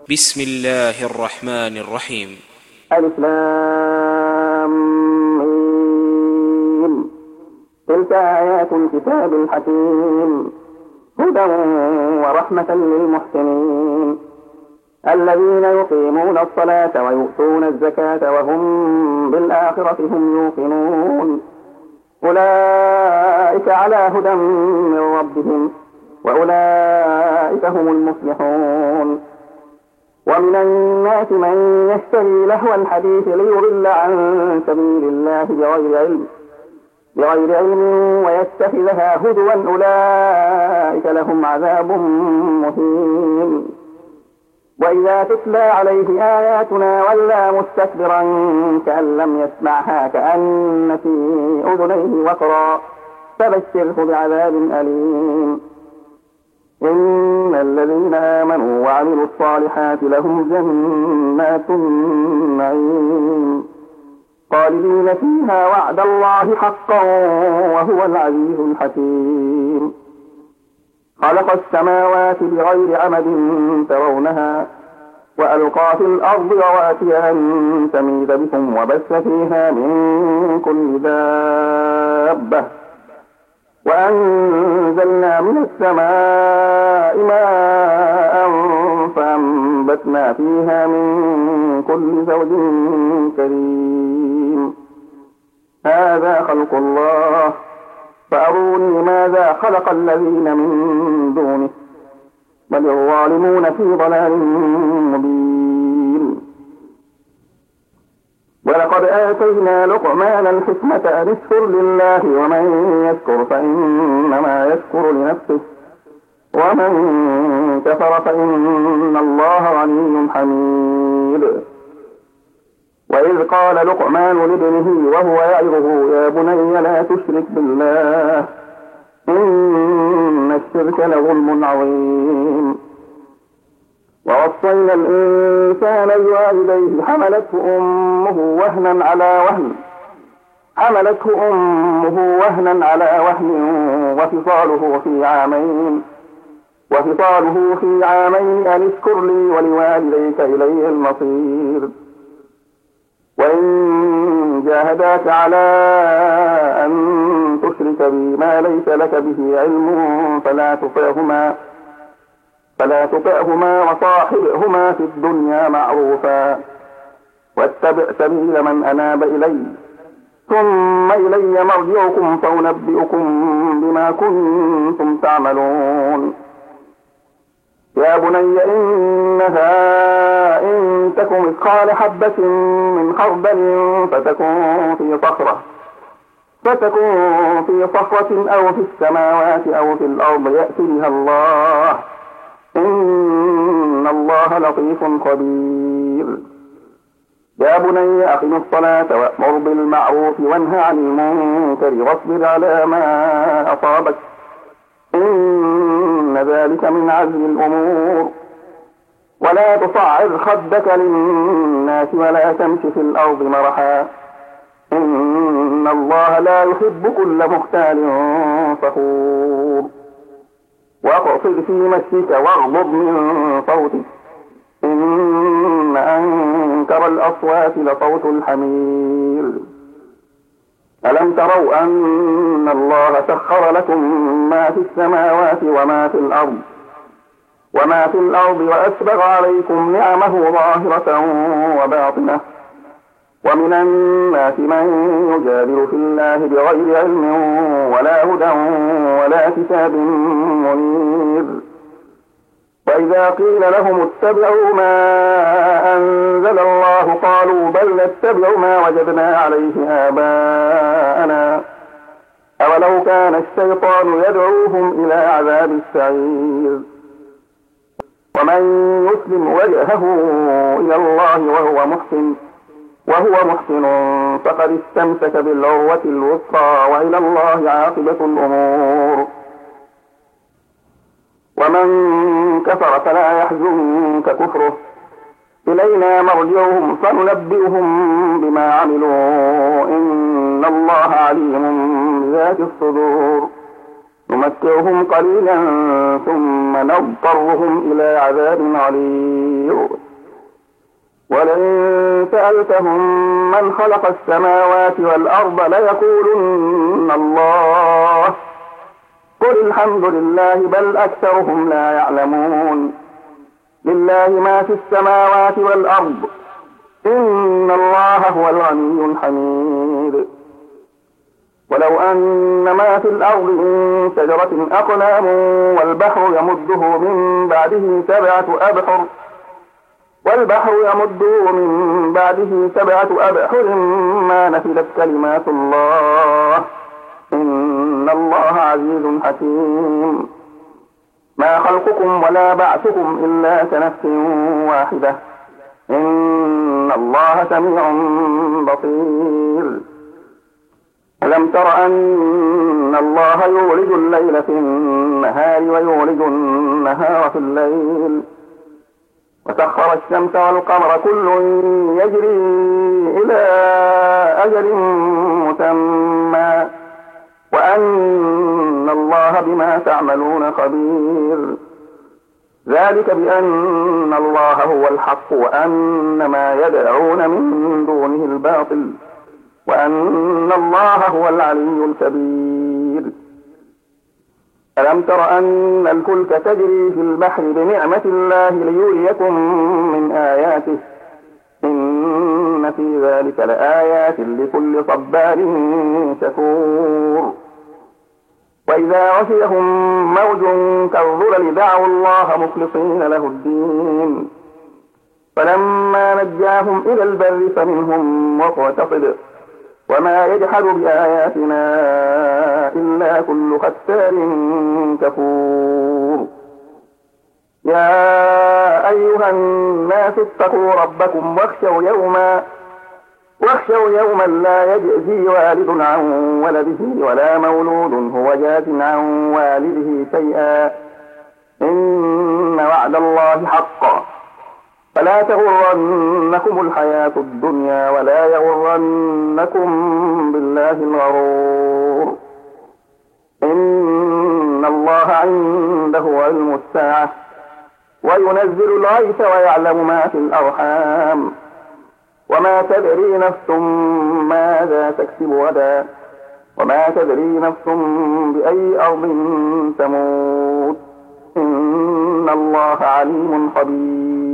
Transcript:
بسم الله الرحمن الرحيم. ألف لام ميم. تلك آيات الكتاب الحكيم هدى ورحمة للمحسنين الذين يقيمون الصلاة ويؤتون الزكاة وهم بالآخرة هم يوقنون أولئك على هدى من ربهم وأولئك هم المفلحون. ومن الناس من يشتري لهو الحديث ليضل عن سبيل الله بغير علم ويتخذها هزوا أولئك لهم عذاب مهين. وإذا تتلى عليه آياتنا ولى مستكبرا كأن لم يسمعها كأن في أذنيه وقرا فبشره بعذاب أليم. إن الذين آمنوا وعملوا الصالحات لهم جنات النعيم خالدين فيها وعد الله حقا وهو العزيز الحكيم. خلق السماوات بغير عمد ترونها وألقى في الأرض رواسي أن تميد بكم وبث فيها من كل دابة وأنزلنا من السماء ماء فأنبتنا فيها من كل زوج كريم. هذا خلق الله فأروني ماذا خلق الذين من دونه بل الظالمون في ضلال مبين. ولقد آتينا لقمان الحكمة أن اشكر لله ومن يشكر فإنما يشكر لنفسه ومن كفر فإن الله غني حميد. وإذ قال لقمان لابنه وهو يعظه يا بني لا تشرك بالله إن الشرك لظلم عظيم. ووصينا الإنسان بوالديه حملته أمه وهنا على وهن وفصاله في عامين أن اشكر لي ولوالديك إلي المصير. وإن جاهداك على أن تشرك بي ما ليس لك به علم فلا تطعهما وصاحبهما في الدنيا معروفا واتبع سبيل من أناب إلي ثم إلي مرجعكم فأنبئكم بما كنتم تعملون. يا بني إنها إن تك مثقال حبة من خردل فتكن في صخرة أو في السماوات أو في الأرض يأت بها الله إن الله لطيف خبير. يا بني أقم الصلاة وأمر بالمعروف وانه عن المنكر واصبر على ما أصابك إن ذلك من عزم الأمور. ولا تصعر خدك للناس ولا تمش في الأرض مرحا إن الله لا يحب كل مختال فخور. واقصد في مشيك واغضض من صوتك إن أنكر الأصوات لصوت الحمير. ألم تروا أن الله سخر لكم ما في السماوات وما في الأرض وأسبغ عليكم نعمه ظاهرة وباطنة. ومن الناس من يجادل في الله بغير علم ولا هدى ولا كتاب منير. وإذا قيل لهم اتبعوا ما أنزل الله قالوا بل نتبع ما وجدنا عليه آباءنا أولو كان الشيطان يدعوهم إلى عذاب السعير. ومن يسلم وجهه إلى الله وهو محسن فقد استمسك بالعروة الوثقى وإلى الله عاقبة الأمور. ومن كفر فلا يحزنك كفره إلينا مرجعهم فننبئهم بما عملوا إن الله عليم بذات الصدور. ثم نمتعهم قليلا ثم نضطرهم إلى عذاب غليظ ولئن سألتهم من خلق السماوات والأرض ليقولن الله قل الحمد لله بل أكثرهم لا يعلمون لله ما في السماوات والأرض إن الله هو الغني الحميد ولو أن ما في الأرض من شجرة أقلام والبحر يمده من بعده سبعة أبحر ما نفدت كلمات الله إن الله عزيز حكيم ما خلقكم ولا بعثكم إلا كنفس واحدة إن الله سميع بصير ألم تر أن الله يولج الليل في النهار ويولج النهار في الليل وسخر الشمس والقمر كل يجري إلى أجل مسمى وأن الله بما تعملون خبير ذلك بأن الله هو الحق وأن ما يدعون من دونه الباطل وأن الله هو العلي الكبير ألم تر أن الفلك تجري في البحر بنعمة الله ليريكم من آياته إن في ذلك لآيات لكل صبار شكور وإذا غشيهم موج كالظلل دعوا الله مخلصين له الدين فلما نجاهم إلى البر فمنهم مقتصد وما يجحد بآياتنا إلا كل ختار كفور يا أيها الناس اتقوا ربكم واخشوا يوما لا يجزي والد عن ولده ولا مولود هو جاز عن والده شيئا إن وعد الله حق فلا تغرنكم الحياة الدنيا ولا يغرنكم بالله الغرور إن الله عنده علم الساعة وينزل الغيث ويعلم ما في الأرحام وما تدري نفس ماذا تكسب غدا وما تدري نفس بأي أرض تموت إن الله عليم خبير